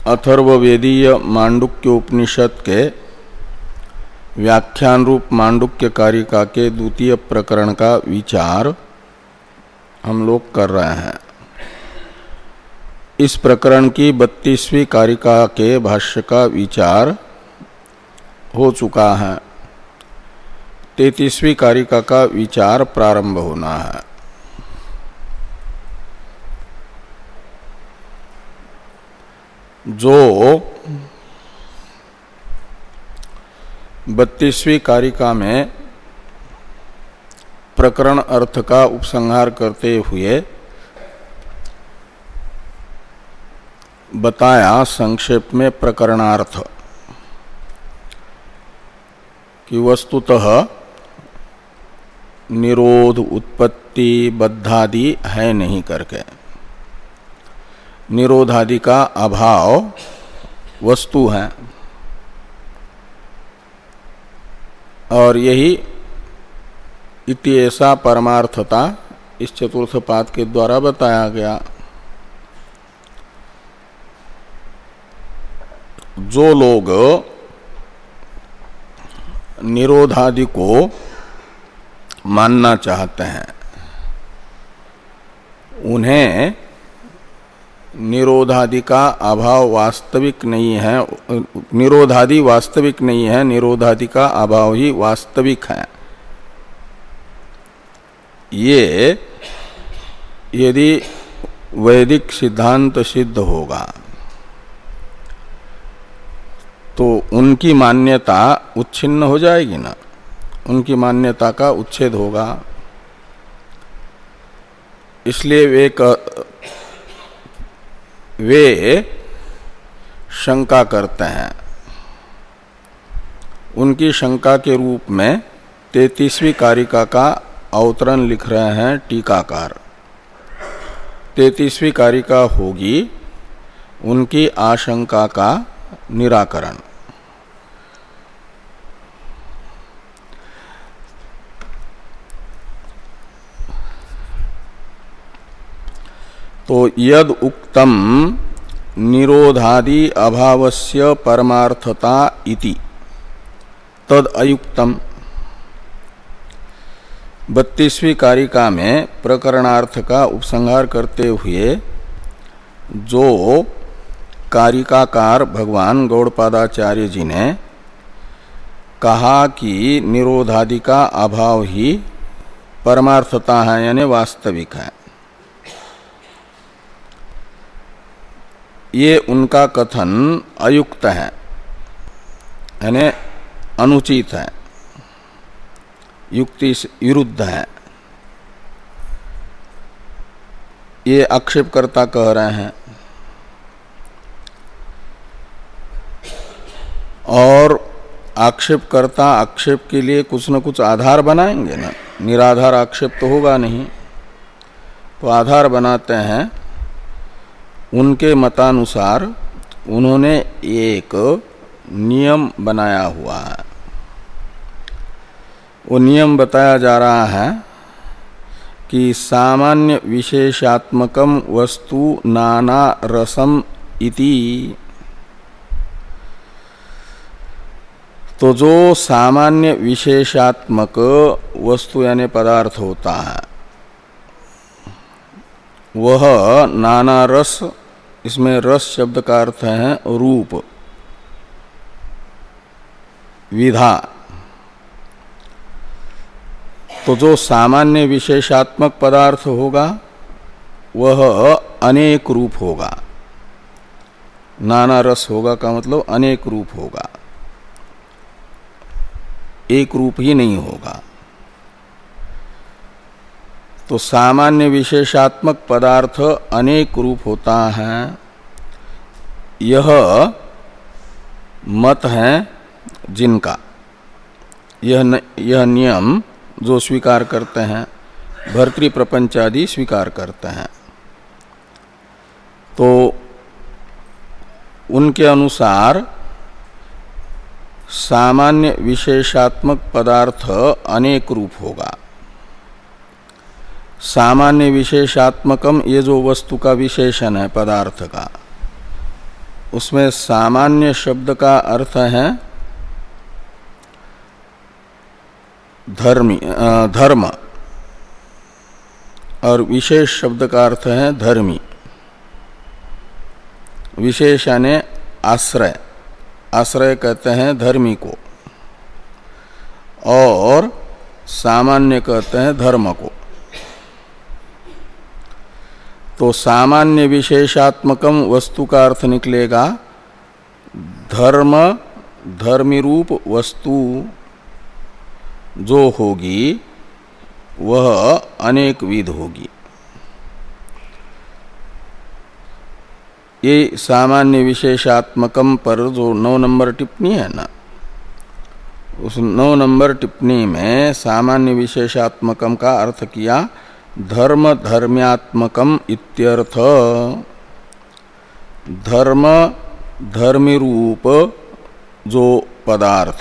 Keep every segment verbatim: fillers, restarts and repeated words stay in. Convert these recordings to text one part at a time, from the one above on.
अथर्ववेदीय मांडुक्य उपनिषद के व्याख्यान रूप मांडुक्य कारिका के द्वितीय प्रकरण का विचार हम लोग कर रहे हैं। इस प्रकरण की बत्तीसवीं कारिका के भाष्य का विचार हो चुका है। तैंतीसवीं कारिका का विचार प्रारंभ होना है। जो बत्तीसवीं कारिका में प्रकरण अर्थ का उपसंहार करते हुए बताया संक्षेप में प्रकरणार्थ कि वस्तुतः निरोध उत्पत्ति बद्धादि है नहीं करके, निरोधादि का अभाव वस्तु है और यही इति ऐसा परमार्थता इस चतुर्थ पाद के द्वारा बताया गया। जो लोग निरोधादि को मानना चाहते हैं उन्हें निरोधादि का अभाव वास्तविक नहीं है, निरोधादि वास्तविक नहीं है, निरोधादि का अभाव ही वास्तविक है। ये यदि वैदिक सिद्धांत सिद्ध होगा तो उनकी मान्यता उच्छिन्न हो जाएगी ना, उनकी मान्यता का उच्छेद होगा। इसलिए वे वे शंका करते हैं। उनकी शंका के रूप में तैंतीसवीं कारिका का अवतरण लिख रहे हैं टीकाकार। तैंतीसवीं कारिका होगी उनकी आशंका का निराकरण। तो यद उक्तम निरोधादि अभावस्य परमार्थता इति तद अयुक्तम। बत्तीसवीं कारिका में प्रकरणार्थ का उपसंहार करते हुए जो कारिकाकार भगवान गौड़पादाचार्य जी ने कहा कि निरोधादि का अभाव ही परमार्थता है, यानी वास्तविक है, ये उनका कथन अयुक्त है, यानी अनुचित है, युक्ति से विरुद्ध है। ये आक्षेपकर्ता कह रहे हैं और आक्षेपकर्ता आक्षेप के लिए कुछ न कुछ आधार बनाएंगे ना, निराधार आक्षेप तो होगा नहीं। तो आधार बनाते हैं। उनके मतानुसार उन्होंने एक नियम बनाया हुआ है। वो नियम बताया जा रहा है कि सामान्य विशेषात्मकम वस्तु नाना रसम इति। तो जो सामान्य विशेषात्मक वस्तु यानी पदार्थ होता है वह नाना रस, इसमें रस शब्द का अर्थ है रूप, विधा। तो जो सामान्य विशेषात्मक पदार्थ होगा वह अनेक रूप होगा। नाना रस होगा का मतलब अनेक रूप होगा, एक रूप ही नहीं होगा। तो सामान्य विशेषात्मक पदार्थ अनेक रूप होता है, यह मत है जिनका, यह न, यह नियम जो स्वीकार करते हैं, भर्तृ प्रपंच आदि स्वीकार करते हैं। तो उनके अनुसार सामान्य विशेषात्मक पदार्थ अनेक रूप होगा। सामान्य विशेषात्मकम ये जो वस्तु का विशेषण है पदार्थ का, उसमें सामान्य शब्द का अर्थ है धर्मी धर्म और विशेष शब्द का अर्थ है धर्मी। विशेष यानी आश्रय, आश्रय कहते हैं धर्मी को, और सामान्य कहते हैं धर्म को। तो सामान्य विशेषात्मकम वस्तु का अर्थ निकलेगा धर्म, धर्मी रूप वस्तु जो होगी वह अनेक विध होगी। ये सामान्य विशेषात्मकम पर जो नौ नंबर टिप्पणी है ना, उस नौ नंबर टिप्पणी में सामान्य विशेषात्मकम का अर्थ किया धर्म धर्म्यात्मकम इत्यर्थ। धर्म धर्मी रूप जो पदार्थ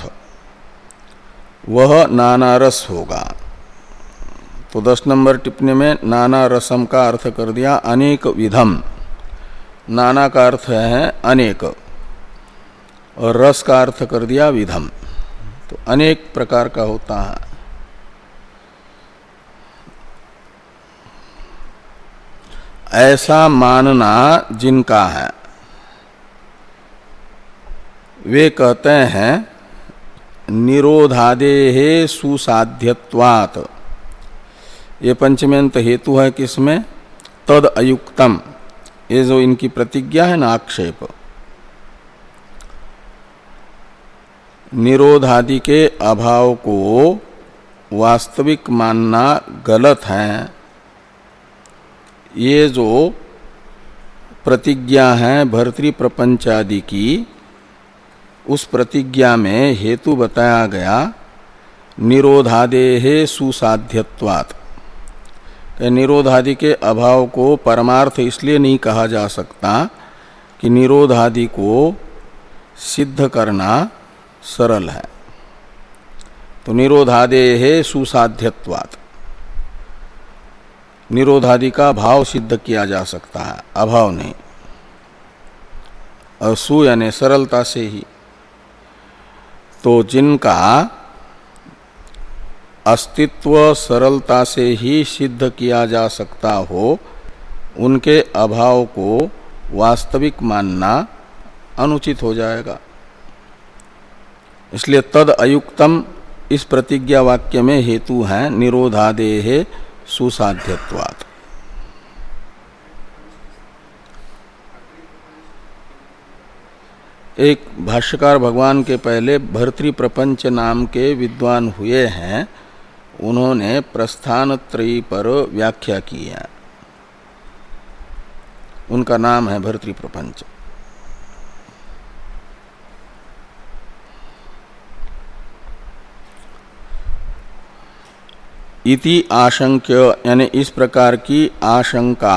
वह नाना रस होगा। तो दस नंबर टिप्पणी में नाना रसम का अर्थ कर दिया अनेक विधम। नाना का अर्थ है अनेक और रस का अर्थ कर दिया विधम, तो अनेक प्रकार का होता है। ऐसा मानना जिनका है वे कहते हैं निरोधादेः सुसाध्यत्वात्। ये पंचमेंत हेतु है किसमें? तद अयुक्तम। ये जो इनकी प्रतिज्ञा है ना आक्षेप, निरोधादि के अभाव को वास्तविक मानना गलत है। ये जो प्रतिज्ञा है भर्तृ प्रपंच आदि की, उस प्रतिज्ञा में हेतु बताया गया निरोधादेः सुसाध्यत्वात्। निरोधादि के अभाव को परमार्थ इसलिए नहीं कहा जा सकता कि निरोधादि को सिद्ध करना सरल है। तो निरोधादेः सुसाध्यत्वात्, निरोधादि का भाव सिद्ध किया जा सकता है, अभाव नहीं। और सु यानी सरलता से ही। तो जिनका अस्तित्व सरलता से ही सिद्ध किया जा सकता हो, उनके अभाव को वास्तविक मानना अनुचित हो जाएगा। इसलिए तद अयुक्तम इस प्रतिज्ञा वाक्य में हेतु है निरोधादेः सुसाध्यत्वात्। एक भाष्यकार भगवान के पहले भर्तृ प्रपंच नाम के विद्वान हुए हैं, उन्होंने प्रस्थान त्रयी पर व्याख्या की है। उनका नाम है भर्तृ प्रपंच। इति आशंक्य यानी इस प्रकार की आशंका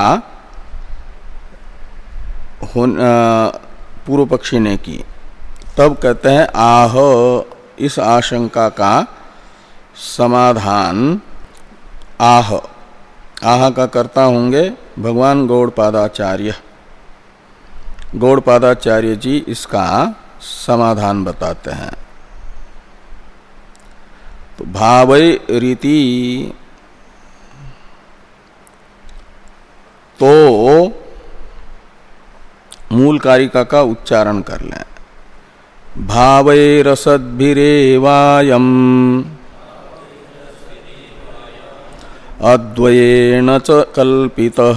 पूर्व पक्षी ने की। तब कहते हैं आह, इस आशंका का समाधान आह, आह का कर्ता होंगे भगवान गौड़पादाचार्य। गौड़पादाचार्य जी इसका समाधान बताते हैं। तो भावै रीति, तो मूल कारिका का उच्चारण कर लें। भावै रसद्भिरेवायम् अद्वयेन च कल्पितः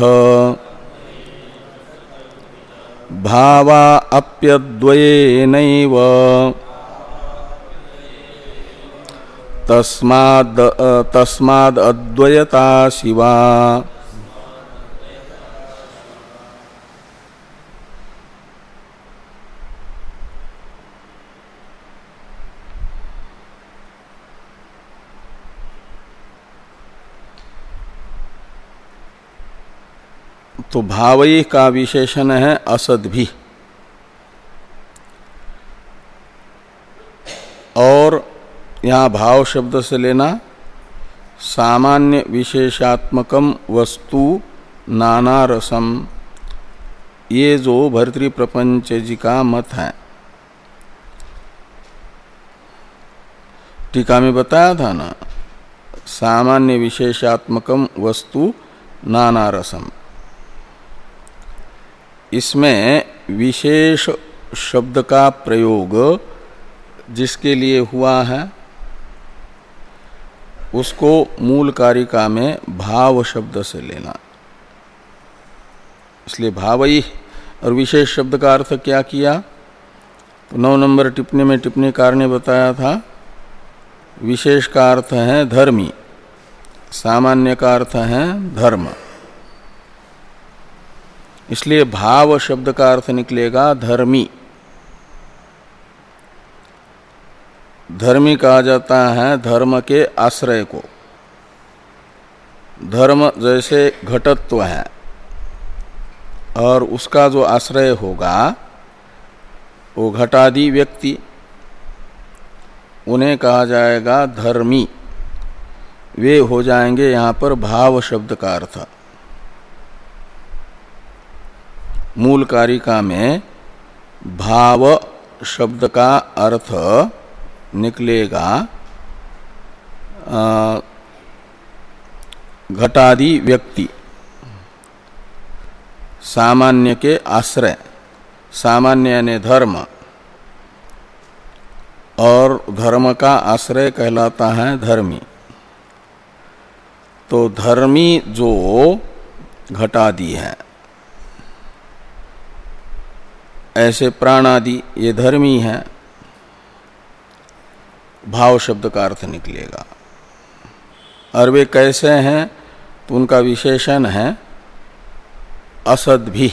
भावा अप्यद्वयेनैव तस्माद् तस्माद् अद्वयता शिवा। तो भावई का विशेषण है असद भी, और यहाँ भाव शब्द से लेना सामान्य विशेषात्मकम वस्तु नाना रसम, ये जो भर्तृ प्रपंच जी का मत है, टीका में बताया था ना, सामान्य विशेषात्मकम वस्तु नाना रसम। इसमें विशेष शब्द का प्रयोग जिसके लिए हुआ है उसको मूल कारिका में भाव शब्द से लेना। इसलिए भावई और विशेष शब्द का अर्थ क्या किया, तो नौ नंबर टिप्पणी में टिप्पणीकार ने बताया था विशेष का अर्थ है धर्मी, सामान्य का अर्थ है धर्म। इसलिए भाव शब्द का अर्थ निकलेगा धर्मी। धर्मी कहा जाता है धर्म के आश्रय को। धर्म जैसे घटत्व है और उसका जो आश्रय होगा वो घटादि व्यक्ति, उन्हें कहा जाएगा धर्मी। वे हो जाएंगे यहाँ पर भाव शब्द का अर्थ। मूल कारिका में भाव शब्द का अर्थ निकलेगा घटादि व्यक्ति, सामान्य के आश्रय। सामान्य यानी धर्म, और धर्म का आश्रय कहलाता है धर्मी। तो धर्मी जो घटादि है, ऐसे प्राणादि ये धर्मी है, भाव शब्द का अर्थ निकलेगा। और वे कैसे हैं, तो उनका विशेषण है असद भी।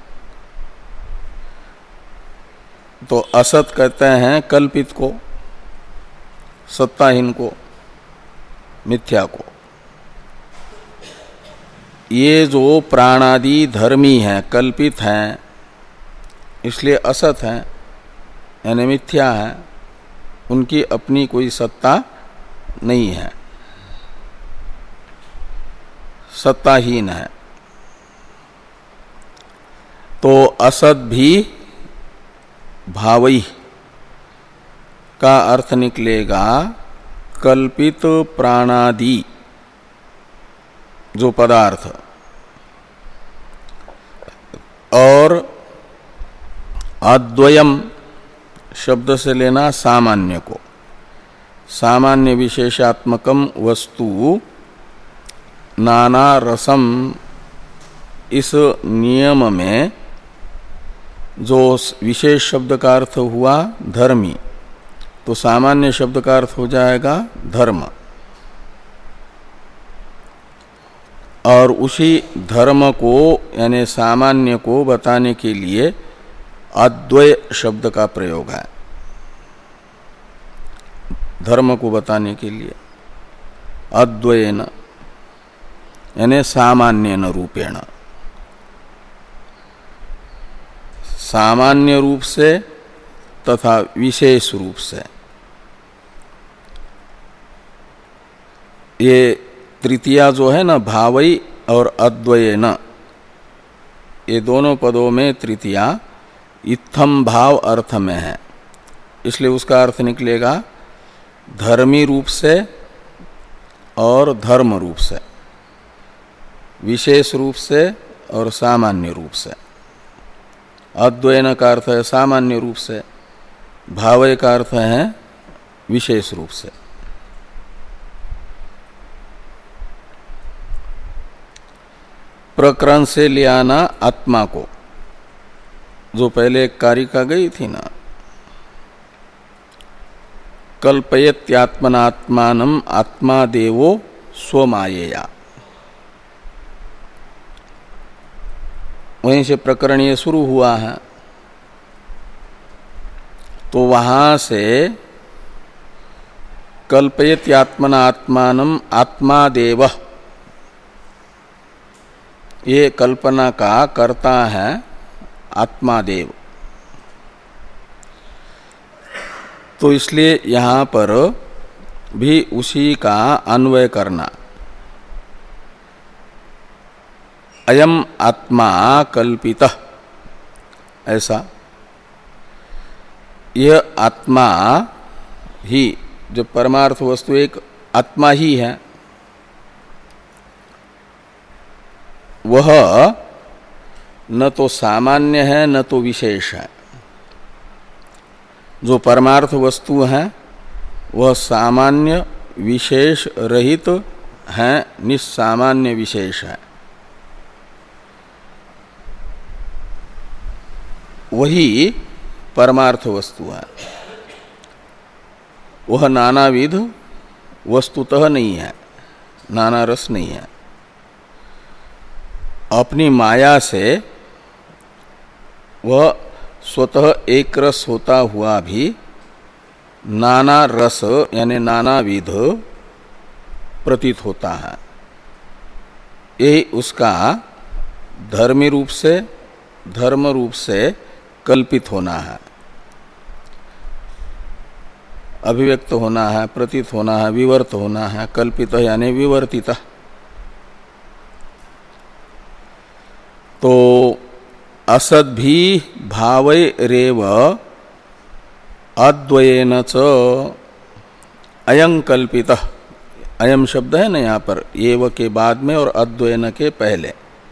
तो असत कहते हैं कल्पित को, सत्ताहीन को, मिथ्या को। ये जो प्राणादि धर्मी हैं, कल्पित हैं, इसलिए असत हैं यानी मिथ्या है, उनकी अपनी कोई सत्ता नहीं है, सत्ताहीन है। तो असत भी भावई का अर्थ निकलेगा कल्पित प्राणादि जो पदार्थ। और अद्वयम शब्द से लेना सामान्य को। सामान्य विशेषात्मकम वस्तु नाना रसम, इस नियम में जो विशेष शब्द का अर्थ हुआ धर्मी, तो सामान्य शब्द का अर्थ हो जाएगा धर्म। और उसी धर्म को यानी सामान्य को बताने के लिए अद्वय शब्द का प्रयोग है। धर्म को बताने के लिए अद्वयेन यानी सामान्येन रूपेण, सामान्य रूप से तथा विशेष रूप से। ये तृतीया जो है ना, भावई और अद्वयेन, ये दोनों पदों में तृतीया इत्थम भाव अर्थ में है, इसलिए उसका अर्थ निकलेगा धर्मी रूप से और धर्म रूप से, विशेष रूप से और सामान्य रूप से। अद्वयन का अर्थ है सामान्य रूप से, भावय का अर्थ है विशेष रूप से। प्रकरण से ले आना आत्मा को, जो पहले एक कारिका गई थी ना, कल्पयत्यात्मनात्मानम आत्मा देवो स्वमायया, वहीं से प्रकरण ये शुरू हुआ है। तो वहां से कल्पयत्यात्मनात्मानम आत्मा देव, ये कल्पना का कर्ता है आत्मादेव। तो इसलिए यहां पर भी उसी का अन्वय करना। अयम आत्मा कल्पितः ऐसा। यह आत्मा ही, जो परमार्थ वस्तु एक आत्मा ही है, वह न तो सामान्य है न तो विशेष है। जो परमार्थ वस्तु है वह सामान्य विशेष रहित है, निस्सामान्य विशेष है। वही परमार्थ वस्तु है। वह नानाविध वस्तुतः नहीं है, नाना रस नहीं है। अपनी माया से वह स्वतः एक रस होता हुआ भी नाना रस यानी नानाविध प्रतीत होता है। यही उसका धर्मी रूप से, धर्म रूप से कल्पित होना है, अभिव्यक्त होना है, प्रतीत होना है, विवर्त होना है। कल्पित यानी विवर्तित। तो असद भी भावै रेव अद्वयेन च अयं कल्पित। अयम शब्द है ना यहाँ पर, एव के बाद में और अद्वयन के पहले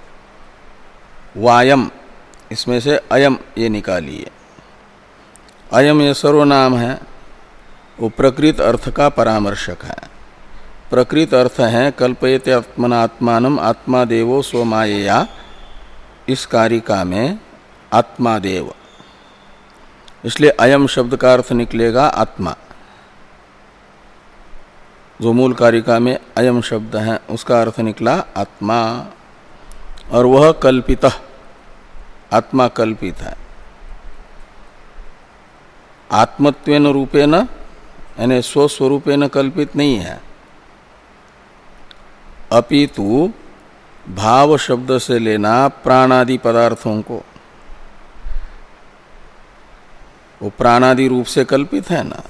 वायम, इसमें से अयम ये निकालिए। अयम ये सर्वनाम है, वो प्रकृत अर्थ का परामर्शक है। प्रकृत अर्थ है कल्पयते आत्मनात्मानम आत्मा देवो स्वमायया। इस कारिका में आत्मादेव, इसलिए अयम शब्द का अर्थ निकलेगा आत्मा। जो मूल कारिका में अयम शब्द है उसका अर्थ निकला आत्मा, और वह कल्पित, आत्मा कल्पित है। आत्मत्वेन रूपेण यानी स्वस्वरूपेण कल्पित नहीं है, अपितु भाव शब्द से लेना प्राणादि पदार्थों को, वो प्राणादि रूप से कल्पित है ना।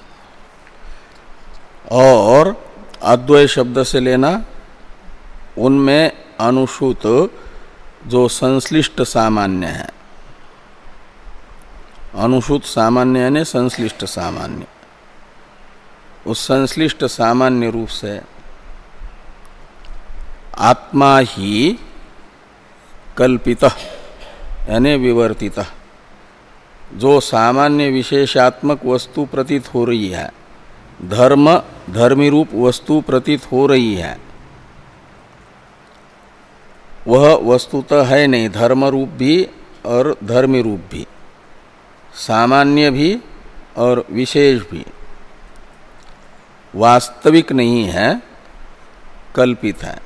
और अद्वय शब्द से लेना उनमें अनुसूत जो संश्लिष्ट सामान्य है, अनुसूत सामान्य यानी संश्लिष्ट सामान्य, उस संश्लिष्ट सामान्य रूप से आत्मा ही कल्पित यानी विवर्तित। जो सामान्य विशेषात्मक वस्तु प्रतीत हो रही है, धर्म धर्मी रूप वस्तु प्रतीत हो रही है, वह वस्तुतः है नहीं, धर्म रूप भी और धर्मी रूप भी, सामान्य भी और विशेष भी, वास्तविक नहीं है, कल्पित है।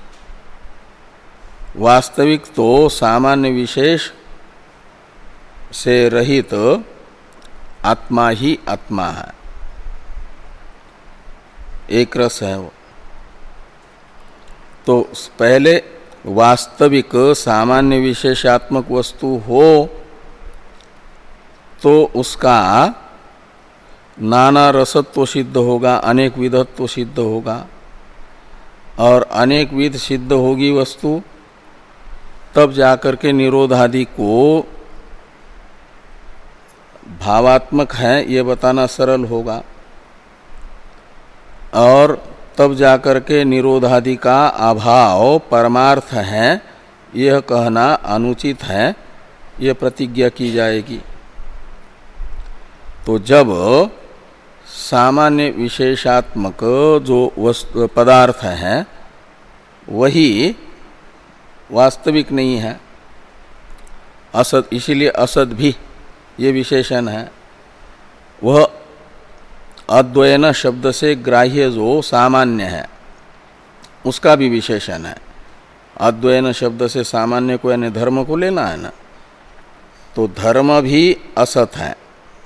वास्तविक तो सामान्य विशेष से रहित आत्मा ही आत्मा है, एक रस है वो। तो पहले वास्तविक सामान्य विशेषात्मक वस्तु हो तो उसका नाना रसत्व सिद्ध होगा, अनेक विधत्व सिद्ध होगा, और अनेक विध सिद्ध होगी वस्तु, तब जाकर के निरोधादि को भावात्मक है ये बताना सरल होगा, और तब जाकर के निरोधादि का अभाव परमार्थ है यह कहना अनुचित है, यह प्रतिज्ञा की जाएगी। तो जब सामान्य विशेषात्मक जो वस्तु पदार्थ है वही वास्तविक नहीं है, असत, इसीलिए असत भी ये विशेषण है। वह अद्वयन शब्द से ग्राह्य जो सामान्य है उसका भी विशेषण है। अद्वयन शब्द से सामान्य को यानी धर्म को लेना है ना, तो धर्म भी असत है,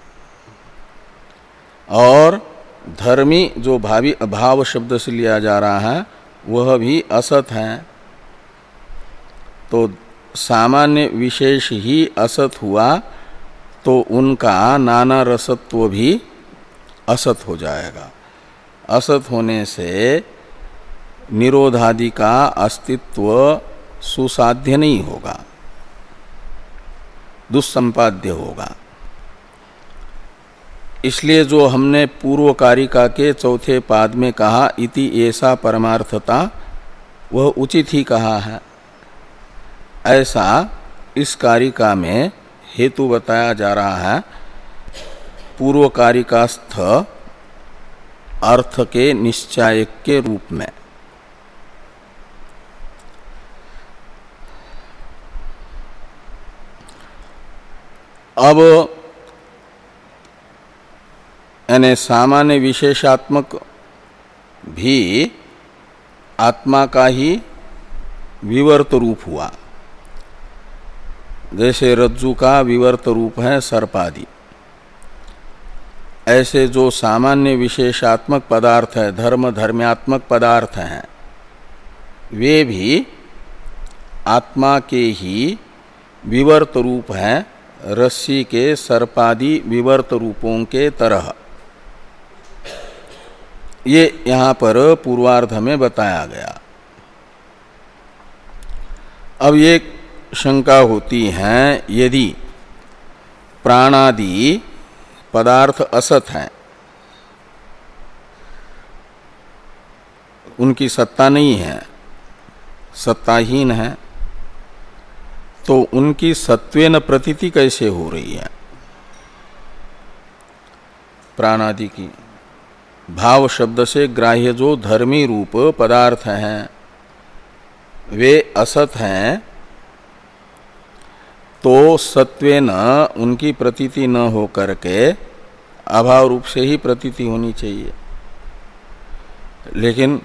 और धर्मी जो भावी अभाव शब्द से लिया जा रहा है वह भी असत है। तो सामान्य विशेष ही असत हुआ तो उनका नाना रसत्व भी असत हो जाएगा। असत होने से निरोधादि का अस्तित्व सुसाध्य नहीं होगा। दुस्संपाद्य होगा। इसलिए जो हमने पूर्व कारिका के चौथे पाद में कहा इति ऐसा परमार्थता, वह उचित ही कहा है। ऐसा इस कारिका में हेतु बताया जा रहा है पूर्व कारिकास्थ अर्थ के निश्चायक के रूप में। अब यानी सामान्य विशेषात्मक भी आत्मा का ही विवर्त रूप हुआ, जैसे रज्जु का विवर्त रूप है सर्पादि। ऐसे जो सामान्य विशेषात्मक पदार्थ है, धर्म धर्म्यात्मक पदार्थ हैं, वे भी आत्मा के ही विवर्त रूप हैं, रस्सी के सर्पादि विवर्त रूपों के तरह। ये यहाँ पर पूर्वार्ध में बताया गया। अब ये शंका होती है, यदि प्राणादि पदार्थ असत हैं, उनकी सत्ता नहीं है, सत्ताहीन है, तो उनकी सत्वेन प्रतीति कैसे हो रही है? प्राणादि की भाव शब्द से ग्राह्य जो धर्मी रूप पदार्थ हैं वे असत हैं, तो सत्वेन उनकी प्रतीति न हो करके अभाव रूप से ही प्रतीति होनी चाहिए। लेकिन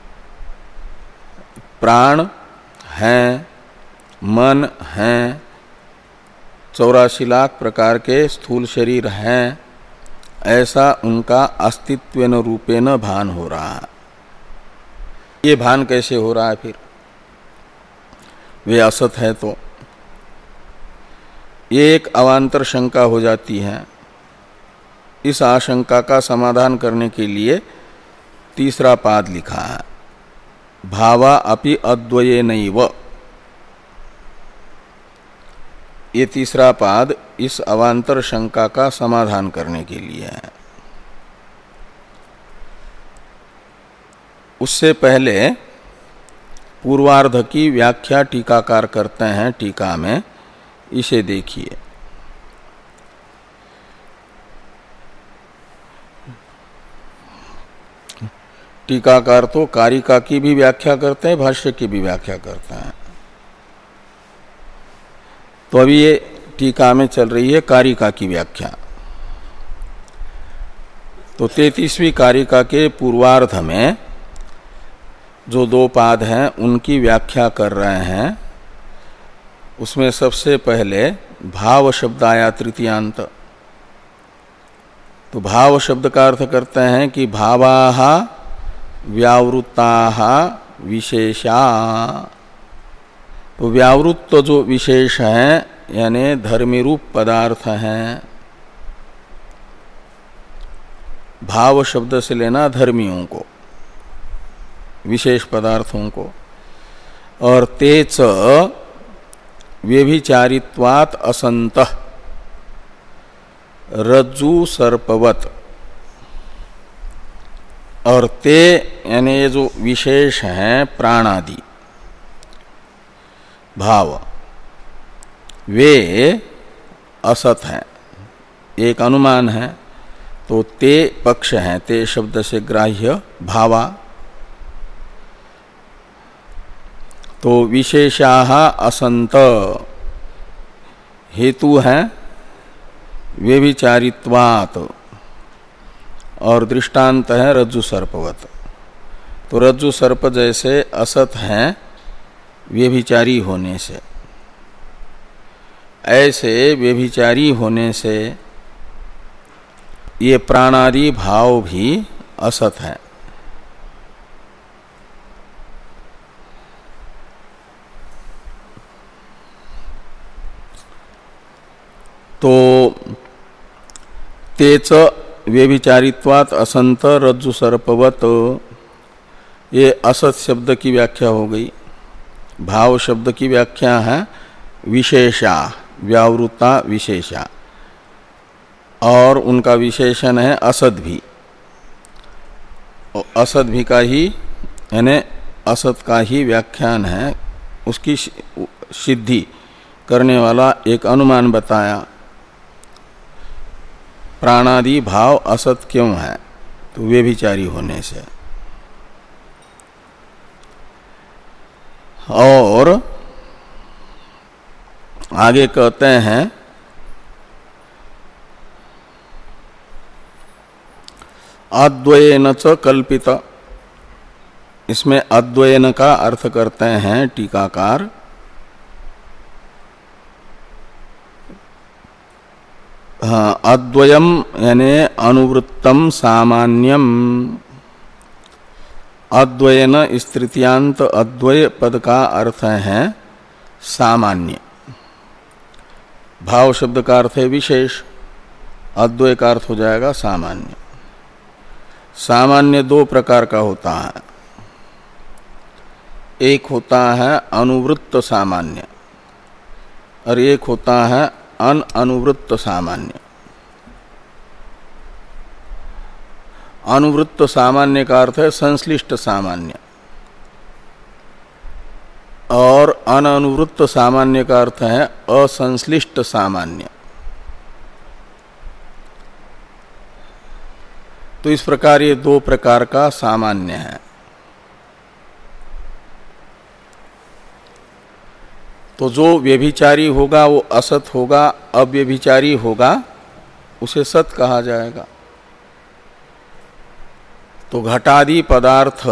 प्राण हैं, मन हैं, चौरासी लाख प्रकार के स्थूल शरीर हैं, ऐसा उनका अस्तित्वेन रूपेण भान हो रहा है। ये भान कैसे हो रहा है फिर? वे असत है तो ये एक अवांतर शंका हो जाती है। इस आशंका का समाधान करने के लिए तीसरा पाद लिखा है, भावा अपि अद्वयेनैव। ये तीसरा पाद इस अवांतर शंका का समाधान करने के लिए है। उससे पहले पूर्वार्ध की व्याख्या टीकाकार करते हैं टीका में, इसे देखिए। टीकाकार तो कारिका की भी व्याख्या करते हैं, भाष्य की भी व्याख्या करते हैं। तो अभी ये टीका में चल रही है कारिका की व्याख्या। तो तैंतीसवीं कारिका के पूर्वार्ध में जो दो पाद हैं उनकी व्याख्या कर रहे हैं। उसमें सबसे पहले भाव शब्द आया तृतीयांत। तो भाव शब्द का अर्थ करते हैं कि भावाः व्यावृत्ताः विशेषा। तो व्यावृत्त जो विशेष हैं यानी धर्मी रूप पदार्थ हैं, भाव शब्द से लेना धर्मियों को, विशेष पदार्थों को। और तेच व्यभिचारित्वात् असंतः रज्जु सर्पवत। और ते यानी ये जो विशेष हैं प्राणादि भाव, वे असत हैं, एक अनुमान है। तो ते पक्ष हैं, ते शब्द से ग्राह्य भावा। तो विशेषाः असंत हेतु हैं व्यभिचारित्वात्, और दृष्टांत है रज्जु सर्पवत। तो रज्जु सर्प जैसे असत हैं व्यभिचारी होने से, ऐसे व्यभिचारी होने से ये प्राणादि भाव भी असत हैं। तो तेच व्यभिचारित्वात् असंत रज्जु सर्पवत, ये असत शब्द की व्याख्या हो गई। भाव शब्द की व्याख्या है विशेषा, व्यावृता विशेषा, और उनका विशेषण है असद भी। और असद भी का ही यानी असत का ही व्याख्यान है, उसकी सिद्धि करने वाला एक अनुमान बताया। प्राणादि भाव असत क्यों है? तो व्यभिचारी होने से। और आगे कहते हैं अद्वयेन च कल्पित। इसमें अद्वयन का अर्थ करते हैं टीकाकार हाँ, अद्वयम यानी अनुवृत्तम सामान्यम। अद्वयन इस तृतीयांत अद्वय पद का अर्थ है सामान्य। भाव शब्द का अर्थ है विशेष, अद्वय का अर्थ हो जाएगा सामान्य। सामान्य दो प्रकार का होता है, एक होता है अनुवृत्त सामान्य और एक होता है अन अनुवृत्त सामान्य। अनुवृत्त सामान्य का अर्थ है संश्लिष्ट सामान्य, और अननुवृत्त सामान्य का अर्थ है असंश्लिष्ट सामान्य। तो इस प्रकार ये दो प्रकार का सामान्य है। तो जो व्यभिचारी होगा वो असत होगा, अव्यभिचारी होगा उसे सत कहा जाएगा। तो घटादि पदार्थ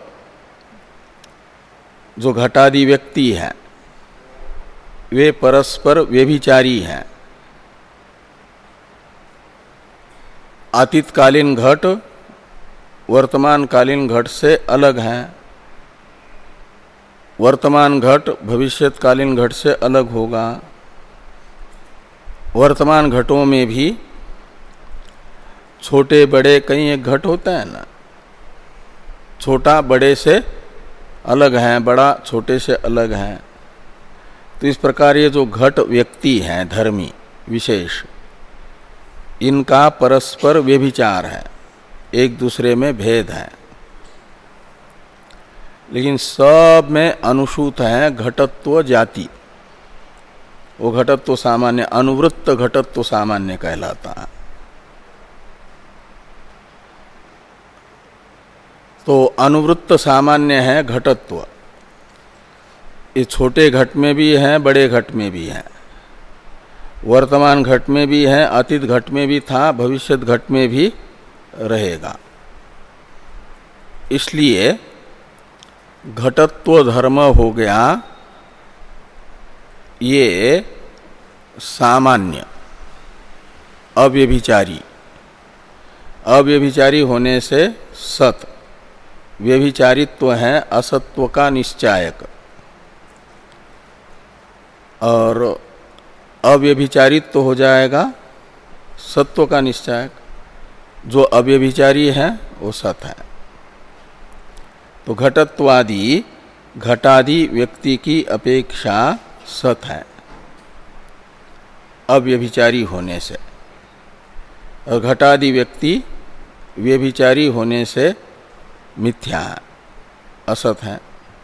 जो घटादि व्यक्ति है वे परस्पर व्यभिचारी हैं। अतीतकालीन घट वर्तमान कालीन घट से अलग हैं, वर्तमान घट भविष्यकालीन घट से अलग होगा। वर्तमान घटों में भी छोटे बड़े कई एक घट होता है ना, छोटा बड़े से अलग है, बड़ा छोटे से अलग है। तो इस प्रकार ये जो घट व्यक्ति हैं धर्मी विशेष, इनका परस्पर व्यभिचार है, एक दूसरे में भेद है, लेकिन सब में अनुसूत है घटत्व जाति। वो घटत्व सामान्य, अनुवृत्त घटत्व सामान्य कहलाता है। तो अनुवृत्त सामान्य है घटत्व, ये छोटे घट में भी है, बड़े घट में भी है, वर्तमान घट में भी है, अतीत घट में भी था, भविष्यत घट में भी रहेगा। इसलिए घटत्व धर्म हो गया ये सामान्य अव्यभिचारी। अव्यभिचारी होने से सत, व्यभिचारित्व है असत्व का निश्चायक, और अव्यभिचारित्व हो जाएगा सत्व का निश्चायक। जो अव्यभिचारी है वो सत है। तो घटत्वादि घटादि व्यक्ति की अपेक्षा सत है अव्यभिचारी होने से, और घटादि व्यक्ति व्यभिचारी होने से मिथ्या है, असत है।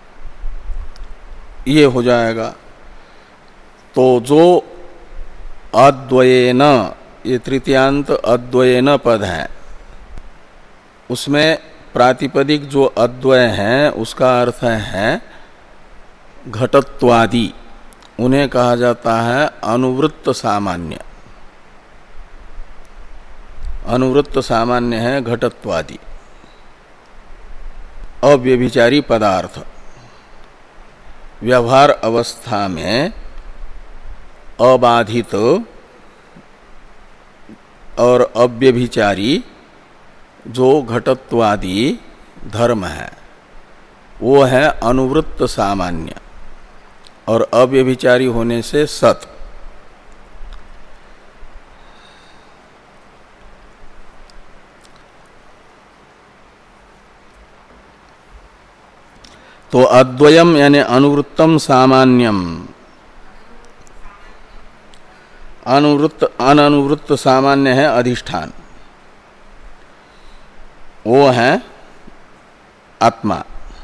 ये हो जाएगा। तो जो अद्वयेन, ये तृतीयांत अद्वयेन पद है, उसमें प्रातिपदिक जो अद्वय है उसका अर्थ है घटत्वादि। उन्हें कहा जाता है अनुवृत्त सामान्य। अनुवृत्त सामान्य है घटत्वादि अव्यभिचारी पदार्थ। व्यवहार अवस्था में अबाधित और अव्यभिचारी जो घटत्वादि धर्म है वो है अनुवृत्त सामान्य, और अव्यभिचारी होने से सत। तो अद्वयम यानी अनुवृत्तम सामान्यम, अनुवृत्त अननुवृत्त सामान्य है अधिष्ठान, वो है आत्मा।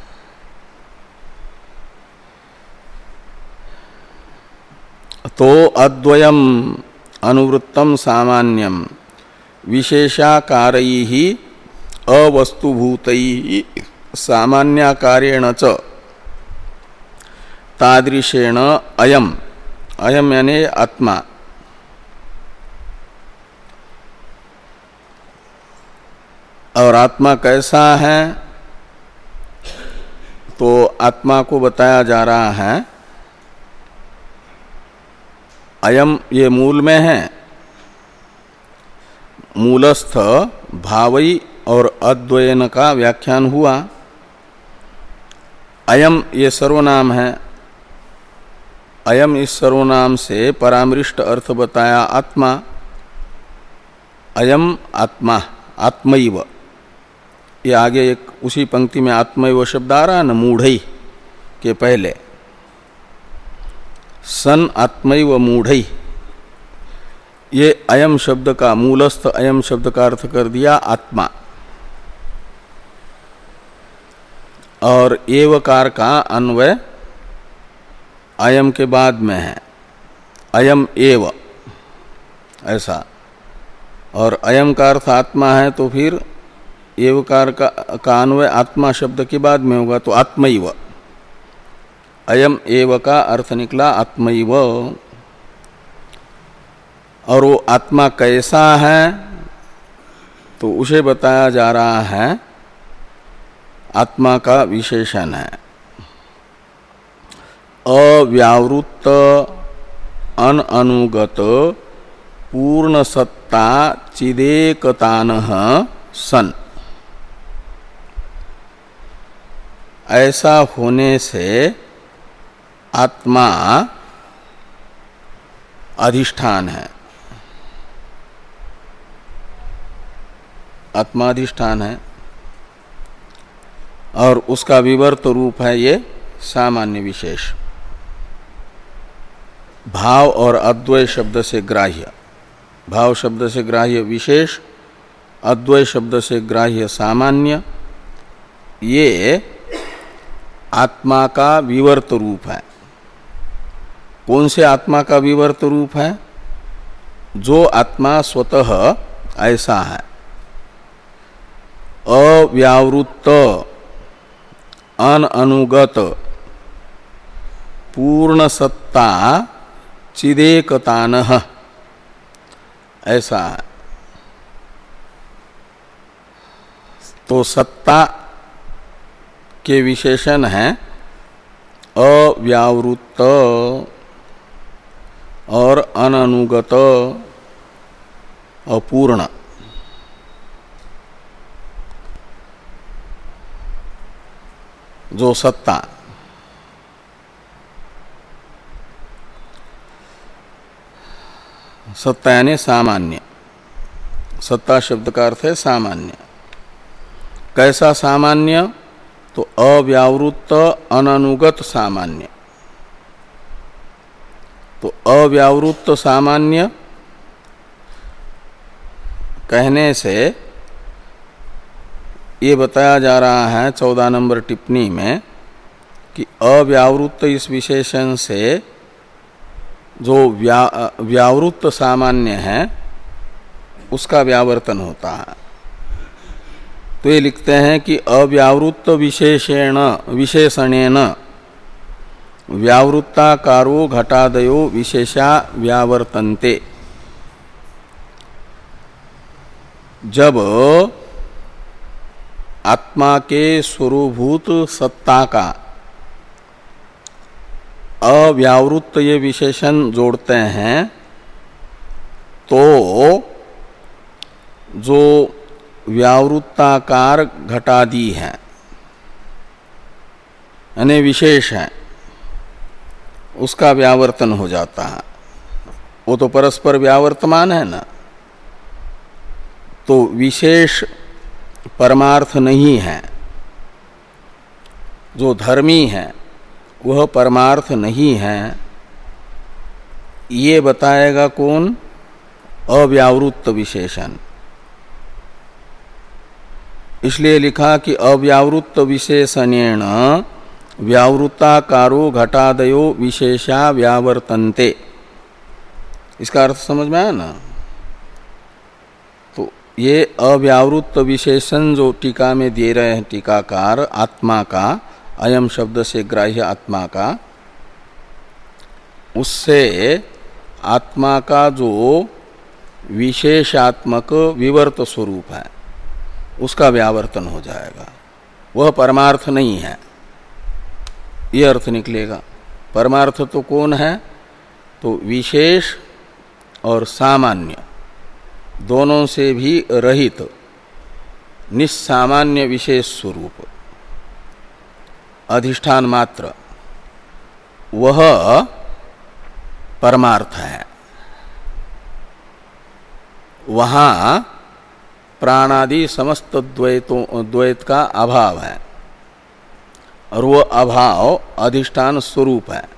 तो अद्वयम अनुवृत्तम सामान्यम विशेषाकारैः अवस्तुभूतैः सामान्याकारेण च तादृशेण अयम, अयम यानी आत्मा, और आत्मा कैसा है, तो आत्मा को बताया जा रहा है अयम, ये मूल में है, मूलस्थ भावई और अद्वयन का व्याख्यान हुआ। अयम ये सर्वनाम है, अयम इस सर्वनाम से परामृष्ट अर्थ बताया आत्मा, अयम आत्मा, आत्मैव, ये आगे एक उसी पंक्ति में आत्मैव शब्द आ रहा है न, मूढ़ई के पहले, सन आत्मैव मूढ़ई, ये अयम शब्द का मूलस्थ अयम शब्द का अर्थ कर दिया आत्मा, और एवकार का अन्वय अयम के बाद में है, अयम एव ऐसा, और अयम का अर्थ आत्मा है तो फिर एवकार का, का अन्वय आत्मा शब्द के बाद में होगा, तो आत्मैव, अयम एव का अर्थ निकला आत्मैव। और वो आत्मा कैसा है, तो उसे बताया जा रहा है आत्मा का विशेषण है अव्यावृत्त अनअनुगत पूर्ण सत्ता चिदेकतानः सन। ऐसा होने से आत्मा अधिष्ठान है, आत्मा अधिष्ठान है, और उसका विवर्त रूप है ये सामान्य विशेष। भाव और अद्वय शब्द से ग्राह्य, भाव शब्द से ग्राह्य विशेष, अद्वय शब्द से ग्राह्य सामान्य, ये आत्मा का विवर्त रूप है। कौन से आत्मा का विवर्त रूप है? जो आत्मा स्वतः ऐसा है, अव्यावृत्त अनअनुगत पूर्ण सत्ता चिदेकतानः, ऐसा है। तो सत्ता के विशेषण है अव्यावृत्त और अननुगत अपूर्ण। जो सत्ता, सत्ता यानी सामान्य, सत्ता शब्द का अर्थ है सामान्य। कैसा सामान्य? तो अव्यावृत्त अननुगत सामान्य। तो अव्यावृत्त सामान्य कहने से ये बताया जा रहा है चौदह नंबर टिप्पणी में कि अव्यावृत्त इस विशेषण से जो व्या व्यावृत्त सामान्य है उसका व्यावर्तन होता है। तो ये लिखते हैं कि अव्यावृत्त विशेषेण विशेषणेन व्यावृत्ताकारो घटादयो विशेषा व्यावर्तन्ते। जब आत्मा के स्वरूभूत सत्ता का अव्यावृत्त ये विशेषण जोड़ते हैं तो जो व्यावृत्ताकार घटादि है यानी विशेष है उसका व्यावर्तन हो जाता है। वो तो परस्पर व्यावर्तमान है ना। तो विशेष परमार्थ नहीं है, जो धर्मी है वह परमार्थ नहीं है, ये बताएगा कौन? अव्यावृत्त विशेषण। इसलिए लिखा कि अव्यावृत्त विशेषणेन व्यावृत्ताकारो घटादयो विशेषा व्यावर्तन्ते। इसका अर्थ समझ में आया ना? तो ये अव्यावृत्त विशेषण जो टीका में दे रहे हैं टीकाकार, आत्मा का, अयम शब्द से ग्राह्य आत्मा का, उससे आत्मा का जो विशेषात्मक विवर्त स्वरूप है उसका व्यावर्तन हो जाएगा। वह परमार्थ नहीं है, ये अर्थ निकलेगा। परमार्थ तो कौन है? तो विशेष और सामान्य दोनों से भी रहित निस्सामान्य विशेष स्वरूप अधिष्ठान मात्र, वह परमार्थ है। वहाँ प्राणादि समस्त द्वैतों द्वैत का अभाव है और वो अभाव अधिष्ठान स्वरूप है।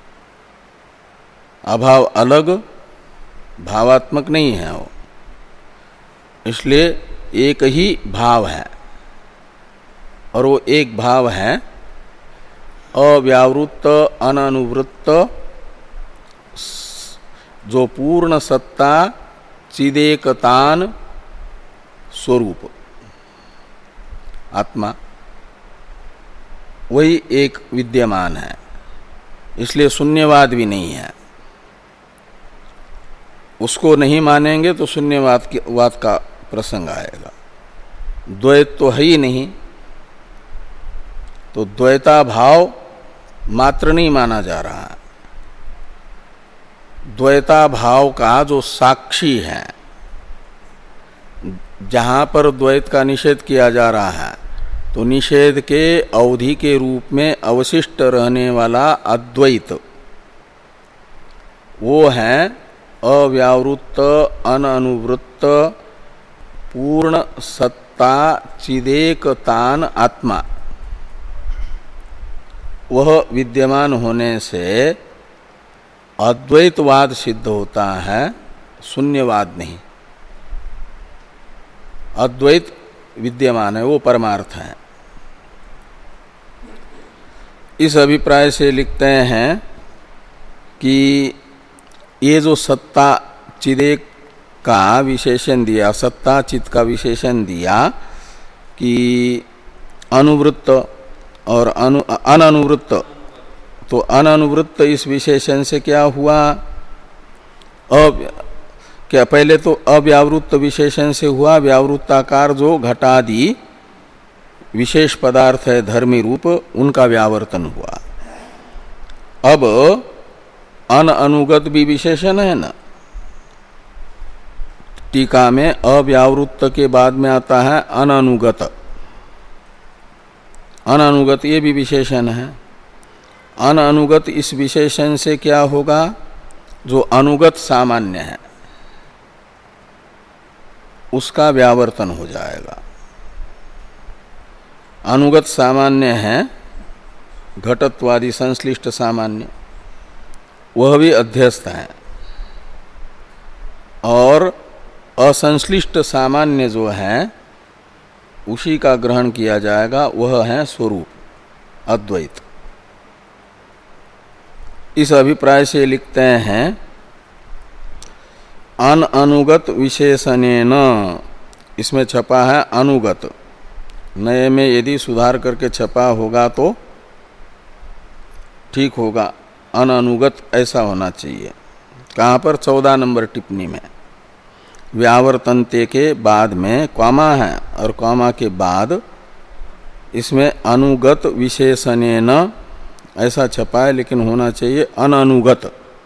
अभाव अलग, भावात्मक नहीं है वो। इसलिए एक ही भाव है और वो एक भाव है अव्यावृत्त अननुवृत्त जो पूर्ण सत्ता चिदेकतान स्वरूप आत्मा, वही एक विद्यमान है। इसलिए शून्यवाद भी नहीं है। उसको नहीं मानेंगे तो शून्यवाद के वाद का प्रसंग आएगा। द्वैत तो है ही नहीं, तो द्वैता भाव मात्र नहीं माना जा रहा है। द्वैता भाव का जो साक्षी है, जहां पर द्वैत का निषेध किया जा रहा है, तो निषेध के अवधि के रूप में अवशिष्ट रहने वाला अद्वैत, वो है अव्यावृत्त अननुवृत्त पूर्ण सत्ता चिदेकतान आत्मा। वह विद्यमान होने से अद्वैतवाद सिद्ध होता है, शून्यवाद नहीं। अद्वैत विद्यमान है, वो परमार्थ है। इस अभिप्राय से लिखते हैं कि ये जो सत्ता चिदेक का विशेषण दिया, सत्ता चित का विशेषण दिया कि अनुवृत्त और अनु अननुवृत्त, तो अननुवृत्त इस विशेषण से क्या हुआ? अब क्या पहले तो अव्यावृत्त विशेषण से हुआ व्यावृत्ताकार जो घटादि विशेष पदार्थ है धर्मी रूप, उनका व्यावर्तन हुआ। अब अन अनुगत भी विशेषण है ना, टीका में अव्यावृत्त के बाद में आता है अननुगत। अननुगत ये भी विशेषण है। अननुगत इस विशेषण से क्या होगा? जो अनुगत सामान्य है उसका व्यावर्तन हो जाएगा। अनुगत सामान्य है घटत्वादि संश्लिष्ट सामान्य, वह भी अध्यस्त है। और असंश्लिष्ट सामान्य जो है उसी का ग्रहण किया जाएगा, वह है स्वरूप अद्वैत। इस अभिप्राय से लिखते हैं अन अनुगत विशेषणेन, इसमें छपा है अनुगत, नए में यदि सुधार करके छपा होगा तो ठीक होगा। अन अनुगत ऐसा होना चाहिए। कहाँ पर? चौदह नंबर टिप्पणी में। व्यावर्तन्ते के बाद में कॉमा है और कॉमा के बाद इसमें अनुगत विशेषणेन ऐसा छपा है, लेकिन होना चाहिए अननुगत।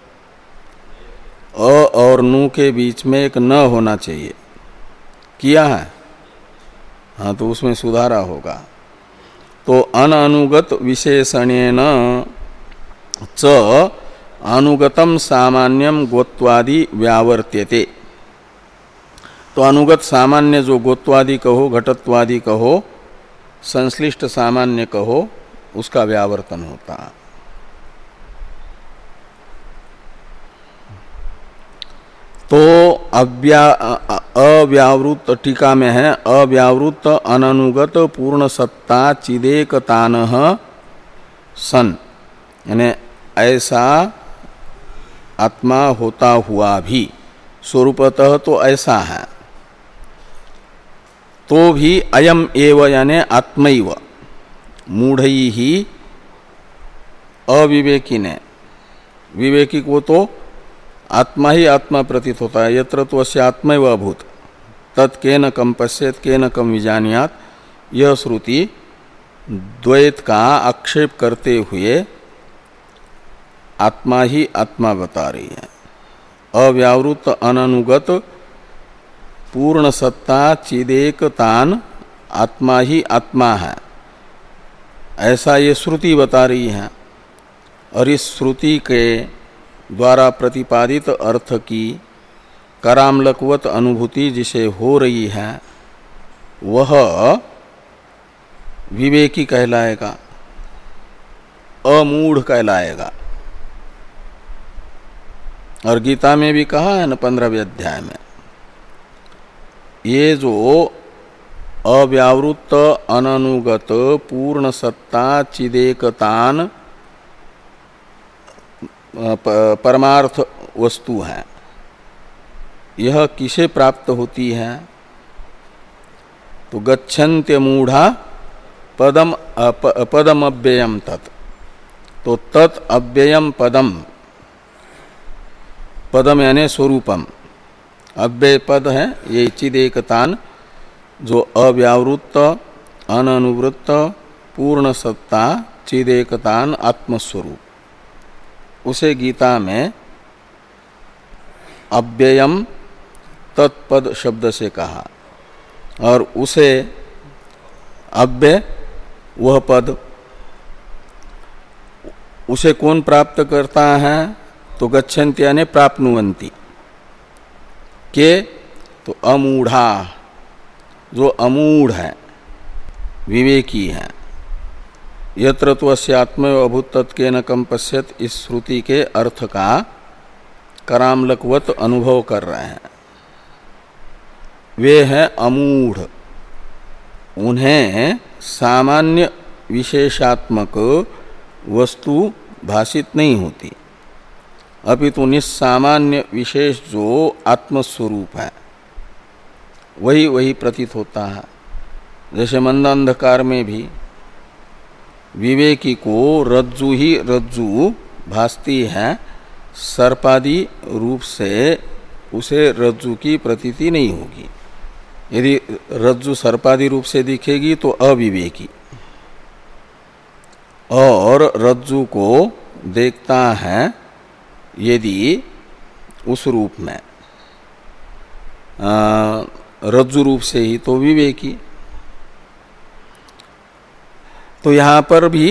अ और नु के बीच में एक न होना चाहिए। किया है? हाँ, तो उसमें सुधारा होगा। तो अननुगत विशेषणेन च अनुगतम सामान्यम गोत्वादि व्यावर्त्यते। तो अनुगत सामान्य जो गोत्वादि कहो, घटत्वादि कहो, संश्लिष्ट सामान्य कहो, उसका व्यावर्तन होता है। तो अव्या अव्यावृत टीका में है अव्यावृत अननुगत पूर्ण सत्ता चिदेकतानः सन, यानी ऐसा आत्मा होता हुआ भी स्वरूपतः तो ऐसा है, तो भी अयम एव यानी आत्मैव मूढ़ई ही अविवेकी ने, विवेकी को तो आत्मा ही आत्मा प्रतीत होता है। यत्र तो अस्य आत्मैव अभूत तत्केन कम पश्येत केन कम विजानियात, यह श्रुति द्वैत का आक्षेप करते हुए आत्मा ही आत्मा बता रही है। अव्यावृत अननुगत पूर्ण सत्ता चिदेकतान आत्मा ही आत्मा है, ऐसा ये श्रुति बता रही है। और इस श्रुति के द्वारा प्रतिपादित अर्थ की करामलकवत अनुभूति जिसे हो रही है वह विवेकी कहलाएगा, अमूढ़ कहलाएगा। और गीता में भी कहा है न पंद्रहवें अध्याय में, ये जो अव्यावृत अननुगत पूर्ण सत्ता चिदेकतान परमार्थ वस्तु है, यह किसे प्राप्त होती है? तो गच्छन्त्य मूढ़ा पदम पदम अव्ययम तत्, तो तत् अव्ययम पदम, पदम यानी स्वरूपम, अव्यय पद है ये चिदेकतान, जो अव्यावृत्त अननुवृत्त पूर्ण सत्ता चिदेकतान आत्मस्वरूप, उसे गीता में अव्ययम तत्पद शब्द से कहा। और उसे अव्यय वह पद, उसे कौन प्राप्त करता है? तो गच्छन्ति यानी प्राप्नुवन्ति के, तो अमूढ़ा, जो अमूढ़ है विवेकी है। यत्र तो अस्य आत्मैव अभूत तत्केन कम पश्येत, इस श्रुति के अर्थ का करामलकवत अनुभव कर रहे हैं। वे हैं अमूढ़, उन्हें सामान्य विशेषात्मक वस्तु भाषित नहीं होती, अपितु निस्सामान्य विशेष जो आत्मस्वरूप है वही वही प्रतीत होता है। जैसे मंदांधकार में भी विवेकी को रज्जु ही रज्जु भासती है, सर्पादि रूप से उसे रज्जु की प्रतीति नहीं होगी। यदि रज्जु सर्पादि रूप से दिखेगी तो अविवेकी, और रज्जु को देखता है यदि उस रूप में रज्जु रूप से ही तो विवेकी। तो यहाँ पर भी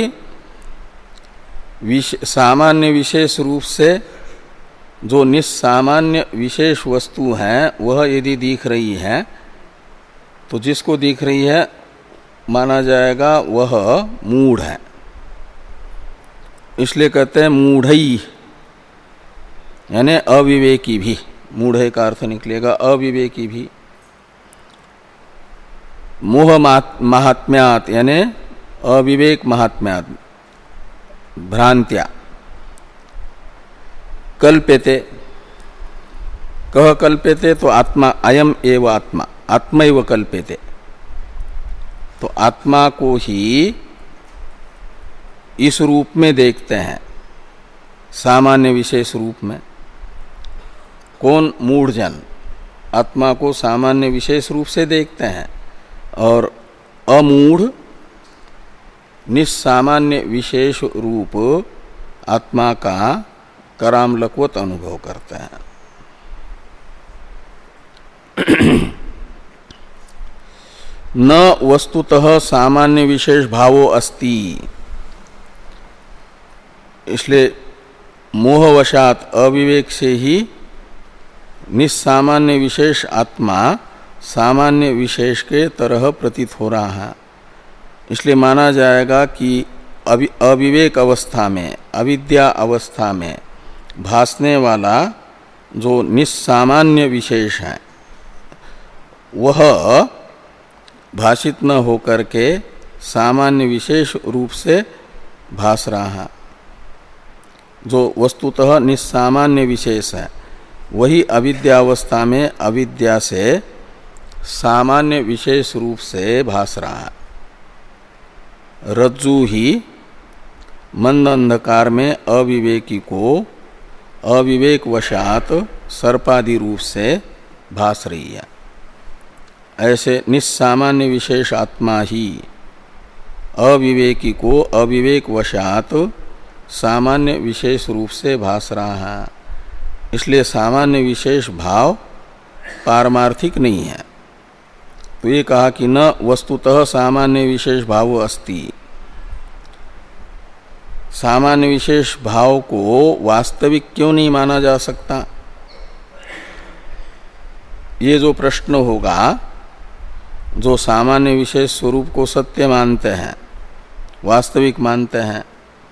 विश, सामान्य विशेष रूप से जो निस्सामान्य विशेष वस्तु है वह यदि दिख रही है तो जिसको दिख रही है माना जाएगा वह मूढ़ है। इसलिए कहते हैं मूढ़ई यानी अविवेकी भी, मूढ़ का अर्थ निकलेगा अविवेकी भी। मोह महात्म्यात यानी अविवेक महात्म्यात, भ्रांत्या कल्प्यते, कह कल्प्यते तो आत्मा अयम एव आत्मा, आत्मैव कल्प्यते, तो आत्मा को ही इस रूप में देखते हैं, सामान्य विशेष रूप में। कौन? मूढ़ जन आत्मा को सामान्य विशेष रूप से देखते हैं, और अमूढ़ निस्सामान्य विशेष रूप आत्मा का करामलकवत अनुभव करते हैं। न वस्तुतः सामान्य विशेष भावो अस्ति, इसलिए मोहवशात अविवेक से ही निस्सामान्य विशेष आत्मा सामान्य विशेष के तरह प्रतीत हो रहा है। इसलिए माना जाएगा कि अविवेक अवस्था में, अविद्या अवस्था में भासने वाला जो निस्सामान्य विशेष है वह भाषित न होकर के सामान्य विशेष रूप से भास रहा है। जो वस्तुतः निस्सामान्य विशेष है वही अविद्यावस्था में अविद्या से सामान्य विशेष रूप से भास रहा है। रज्जु ही मंद अंधकार में अविवेकी को अविवेक वशात सर्पादि रूप से भास रही है। ऐसे निस्सामान्य विशेष आत्मा ही अविवेकी को अविवेक वशात सामान्य विशेष रूप से भास रहा है। इसलिए सामान्य विशेष भाव पारमार्थिक नहीं है। तो ये कहा कि न वस्तुतः सामान्य विशेष भाव अस्ति। सामान्य विशेष भाव को वास्तविक क्यों नहीं माना जा सकता? ये जो प्रश्न होगा, जो सामान्य विशेष स्वरूप को सत्य मानते हैं, वास्तविक मानते हैं,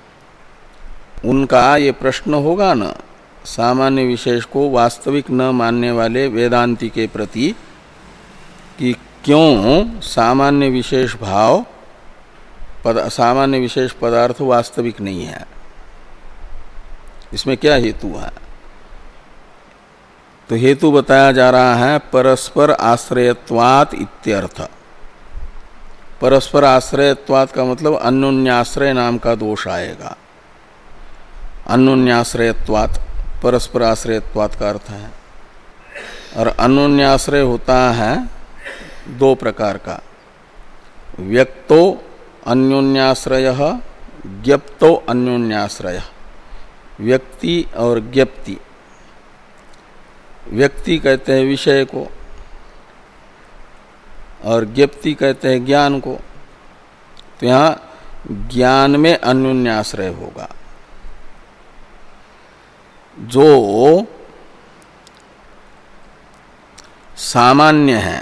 उनका ये प्रश्न होगा न सामान्य विशेष को वास्तविक न मानने वाले वेदांती के प्रति कि क्यों सामान्य विशेष भाव पद, सामान्य विशेष पदार्थ वास्तविक नहीं है। इसमें क्या हेतु है? तो हेतु बताया जा रहा है परस्पर आश्रयत्वात् इत्यर्थ। परस्पर आश्रयत्वात् का मतलब अन्योन्याश्रय नाम का दोष आएगा। अन्योन्याश्रयत्वात् परस्पर आश्रयत्वात् का अर्थ है। और अन्योन्याश्रय होता है दो प्रकार का, व्यक्तो अन्योन्याश्रय, ज्ञप्तो अन्योन्याश्रय। व्यक्ति और ज्ञप्ति। व्यक्ति कहते हैं विषय को और ज्ञप्ति कहते हैं ज्ञान को। तो यहाँ ज्ञान में अन्योन्याश्रय होगा। जो सामान्य है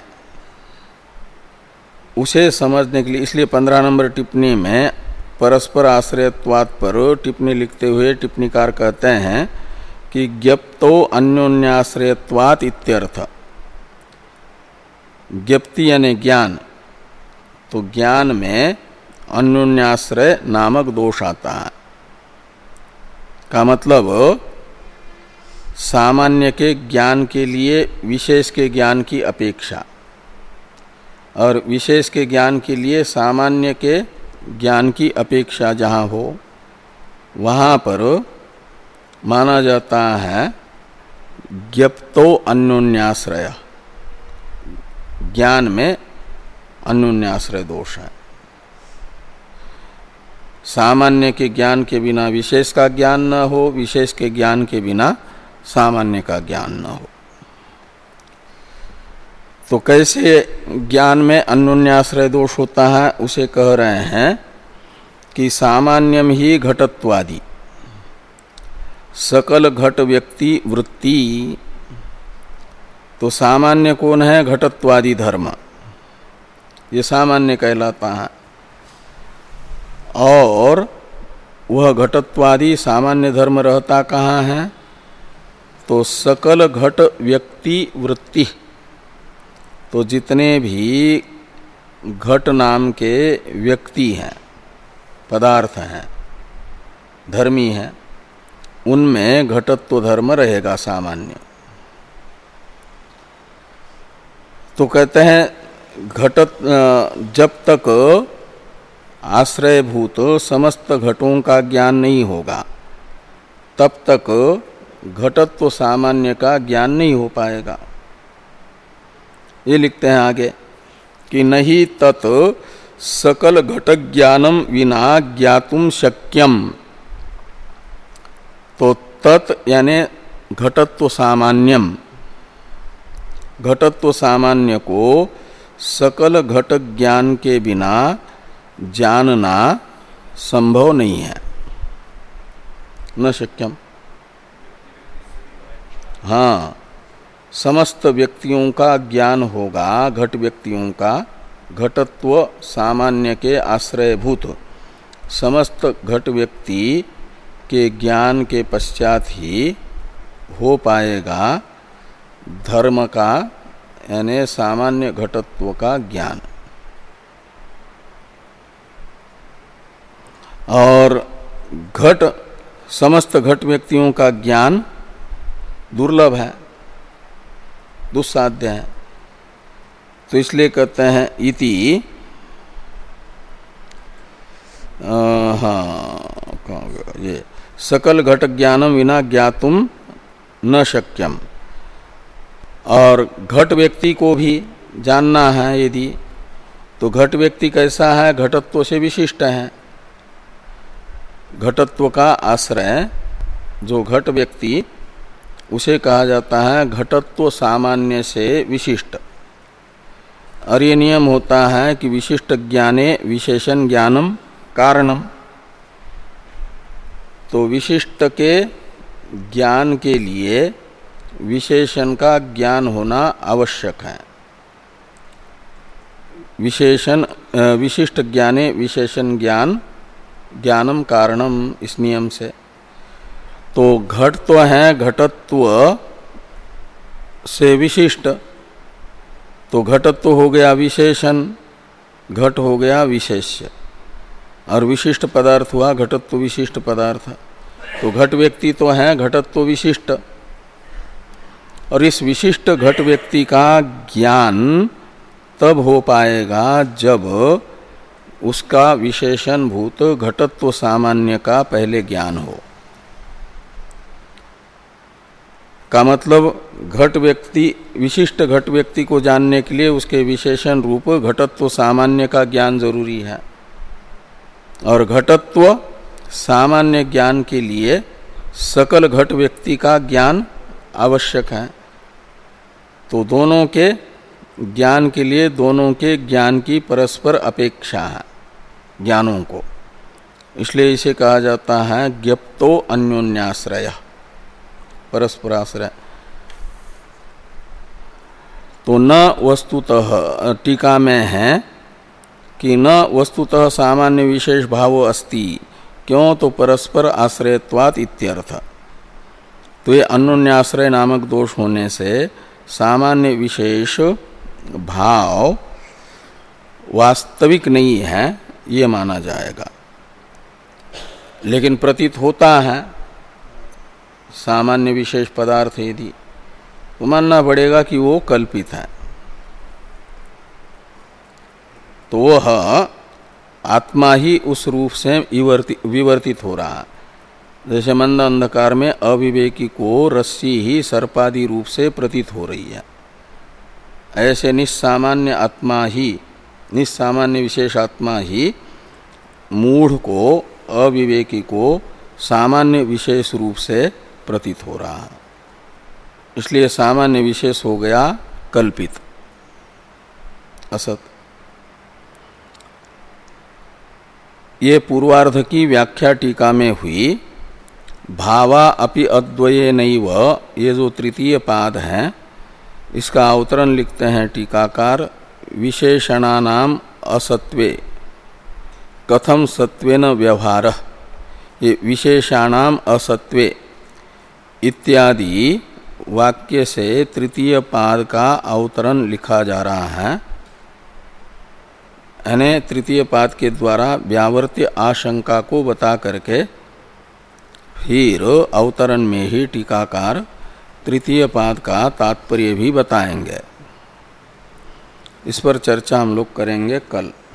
उसे समझने के लिए, इसलिए पंद्रह नंबर टिप्पणी में परस्पर आश्रयत्वात् पर टिप्पणी लिखते हुए टिप्पणीकार कहते हैं कि ज्ञप्तो अन्योन्याश्रयत्वात् इत्यर्थ। ज्ञप्ति यानी ज्ञान, तो ज्ञान में अन्योन्याश्रय नामक दोष आता है। का मतलब सामान्य के ज्ञान के लिए विशेष के ज्ञान की अपेक्षा और विशेष के ज्ञान के लिए सामान्य के ज्ञान की अपेक्षा जहाँ हो वहाँ पर माना जाता है ज्ञप्तो अन्योन्याश्रय। ज्ञान में अन्योन्याश्रय दोष है। सामान्य के ज्ञान के बिना विशेष का ज्ञान न हो, विशेष के ज्ञान के बिना सामान्य का ज्ञान न हो। तो कैसे ज्ञान में अन्योन्याश्रय दोष होता है उसे कह रहे हैं कि सामान्यम ही घटत्वादि सकल घट व्यक्ति वृत्ति। तो सामान्य कौन है? घटत्वादि धर्म, ये सामान्य कहलाता है। और वह घटत्वादि सामान्य धर्म रहता कहाँ है? तो सकल घट व्यक्ति वृत्ति। तो जितने भी घट नाम के व्यक्ति हैं, पदार्थ हैं, धर्मी हैं, उनमें घटत्व धर्म रहेगा सामान्य। तो कहते हैं घटत जब तक आश्रयभूत समस्त घटों का ज्ञान नहीं होगा तब तक घटत्व सामान्य का ज्ञान नहीं हो पाएगा। ये लिखते हैं आगे कि नहीं तत् सकल घट ज्ञानम विना ज्ञातुम शक्यम। तो तत् यानी घटत्व सामान्यम, घटत्व सामान्य को सकल घट ज्ञान के बिना जानना संभव नहीं है, न शक्यम। हाँ, समस्त व्यक्तियों का ज्ञान होगा, घट व्यक्तियों का घटत्व सामान्य के आश्रयभूत समस्त घट व्यक्ति के ज्ञान के पश्चात ही हो पाएगा धर्म का यानी सामान्य घटत्व का ज्ञान। और घट समस्त घट व्यक्तियों का ज्ञान दुर्लभ है, दुस्साध्य है। तो इसलिए कहते हैं इति हाँ ये सकल घट ज्ञानम विना ज्ञातुम न शक्यम। और घट व्यक्ति को भी जानना है यदि, तो घट व्यक्ति कैसा है? घटत्व से विशिष्ट है। घटत्व का आश्रय जो घट व्यक्ति, उसे कहा जाता है घटत्व सामान्य से विशिष्ट। और ये नियम होता है कि विशिष्ट ज्ञाने विशेषण ज्ञानम कारणम। तो विशिष्ट के ज्ञान के लिए विशेषण का ज्ञान होना आवश्यक है। विशेषण विशिष्ट ज्ञाने विशेषण ज्ञान ज्ञानम कारणम, इस नियम से। तो घट तो है घटत्व से विशिष्ट, तो घटत्व हो गया विशेषण, घट हो गया विशेष्य, और विशिष्ट पदार्थ हुआ घटत्व विशिष्ट पदार्थ। तो घट व्यक्ति तो है घटत्व विशिष्ट, और इस विशिष्ट घट व्यक्ति का ज्ञान तब हो पाएगा जब उसका विशेषण भूत घटत्व सामान्य का पहले ज्ञान हो। का मतलब घट व्यक्ति विशिष्ट घट व्यक्ति को जानने के लिए उसके विशेषण रूप घटत्व सामान्य का ज्ञान जरूरी है, और घटत्व सामान्य ज्ञान के लिए सकल घट व्यक्ति का ज्ञान आवश्यक है। तो दोनों के ज्ञान के लिए दोनों के ज्ञान की परस्पर अपेक्षा है ज्ञानों को, इसलिए इसे कहा जाता है ज्ञप्तो अन्योन्याश्रय, परस्पराश्रय। तो न वस्तुतः टीका में है कि न वस्तुतः सामान्य विशेष भावो अस्ति, क्यों? तो परस्पर आश्रयत्वात् इत्यर्थ। तो ये अन्योन्याश्रय नामक दोष होने से सामान्य विशेष भाव वास्तविक नहीं है ये माना जाएगा, लेकिन प्रतीत होता है सामान्य विशेष पदार्थ यदि, तो मानना पड़ेगा कि वो कल्पित है। तो वह आत्मा ही उस रूप से विवर्तित हो रहा है। जैसे मंद अंधकार में अविवेकी को रस्सी ही सर्पादि रूप से प्रतीत हो रही है, ऐसे निस्सामान्य आत्मा ही, निस्सामान्य विशेष आत्मा ही मूढ़ को, अविवेकी को सामान्य विशेष रूप से प्रतीत हो रहा है। इसलिए सामान्य विशेष हो गया कल्पित, असत। ये पूर्वार्ध की व्याख्या टीका में हुई। भावा अपि अद्वये नैव, ये जो तृतीय पाद है इसका अवतरण लिखते हैं टीकाकार, विशेषणानाम असत्वे कथम सत्वेन व्यवहार। ये विशेषाणाम असत्वे इत्यादि वाक्य से तृतीय पाद का अवतरण लिखा जा रहा है, यानी तृतीय पाद के द्वारा व्यावर्त्य आशंका को बता करके फिर अवतरण में ही टीकाकार तृतीय पाद का तात्पर्य भी बताएंगे। इस पर चर्चा हम लोग करेंगे कल।